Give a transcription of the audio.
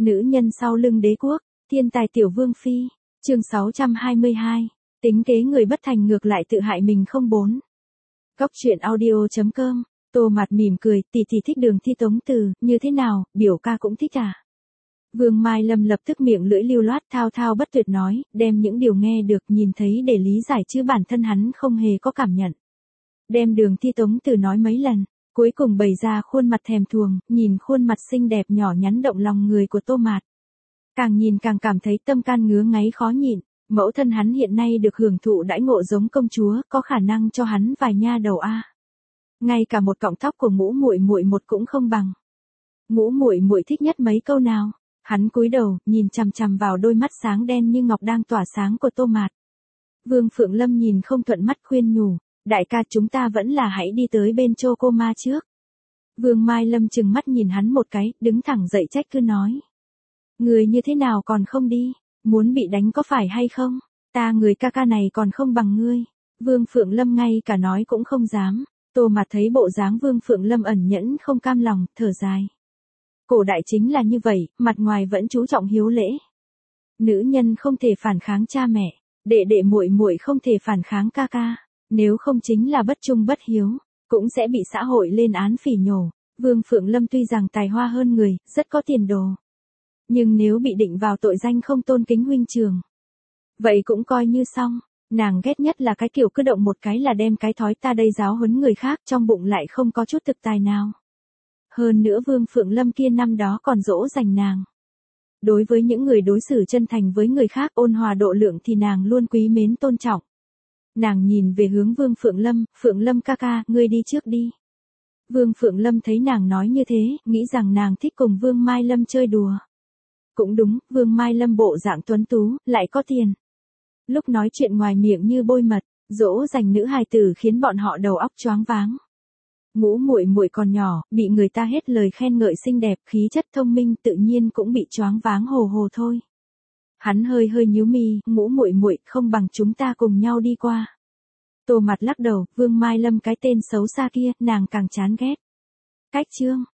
Nữ nhân sau lưng đế quốc, thiên tài tiểu vương phi, chương 622, tính kế người bất thành ngược lại tự hại mình không bốn. Góc truyện audio.com, Tô Mạt mỉm cười, tỷ tỷ thích Đường Thi Tống Từ, như thế nào, biểu ca cũng thích à? Vương Mai Lâm lập tức miệng lưỡi lưu loát thao thao bất tuyệt nói, đem những điều nghe được nhìn thấy để lý giải chứ bản thân hắn không hề có cảm nhận. Đem Đường Thi Tống Từ nói mấy lần, cuối cùng bày ra khuôn mặt thèm thuồng, nhìn khuôn mặt xinh đẹp nhỏ nhắn động lòng người của Tô Mạt. Càng nhìn càng cảm thấy tâm can ngứa ngáy khó nhịn, mẫu thân hắn hiện nay được hưởng thụ đãi ngộ giống công chúa, có khả năng cho hắn vài nha đầu a. Ngay cả một cọng tóc của Ngũ Muội Muội một cũng không bằng. Ngũ Muội Muội thích nhất mấy câu nào? Hắn cúi đầu, nhìn chằm chằm vào đôi mắt sáng đen như ngọc đang tỏa sáng của Tô Mạt. Vương Phượng Lâm nhìn không thuận mắt khuyên nhủ, đại ca chúng ta vẫn là hãy đi tới bên Chocoma trước. Vương Mai Lâm chừng mắt nhìn hắn một cái, đứng thẳng dậy trách cứ nói. Người như thế nào còn không đi, muốn bị đánh có phải hay không, ta người ca ca này còn không bằng ngươi. Vương Phượng Lâm ngay cả nói cũng không dám, Tô Mạt thấy bộ dáng Vương Phượng Lâm ẩn nhẫn không cam lòng, thở dài. Cổ đại chính là như vậy, mặt ngoài vẫn chú trọng hiếu lễ. Nữ nhân không thể phản kháng cha mẹ, đệ đệ muội muội không thể phản kháng ca ca, nếu không chính là bất trung bất hiếu, cũng sẽ bị xã hội lên án phỉ nhổ. Vương Phượng Lâm tuy rằng tài hoa hơn người, rất có tiền đồ. Nhưng nếu bị định vào tội danh không tôn kính huynh trường, vậy cũng coi như xong. Nàng ghét nhất là cái kiểu cứ động một cái là đem cái thói ta đây giáo huấn người khác, trong bụng lại không có chút thực tài nào. Hơn nữa Vương Phượng Lâm kia năm đó còn dỗ dành nàng. Đối với những người đối xử chân thành với người khác ôn hòa độ lượng thì nàng luôn quý mến tôn trọng. Nàng nhìn về hướng Vương Phượng Lâm ca ca, ngươi đi trước đi. Vương Phượng Lâm thấy nàng nói như thế, nghĩ rằng nàng thích cùng Vương Mai Lâm chơi đùa. Cũng đúng, Vương Mai Lâm bộ dạng tuấn tú, lại có tiền. Lúc nói chuyện ngoài miệng như bôi mật, dỗ dành nữ hài tử khiến bọn họ đầu óc choáng váng. Ngũ Muội Muội còn nhỏ, bị người ta hết lời khen ngợi xinh đẹp, khí chất thông minh, tự nhiên cũng bị choáng váng hồ hồ thôi. Hắn hơi nhíu mi, Ngũ Muội Muội không bằng chúng ta cùng nhau đi qua. Tô Mạt lắc đầu, Vương Mai Lâm cái tên xấu xa kia, nàng càng chán ghét. Cách chương,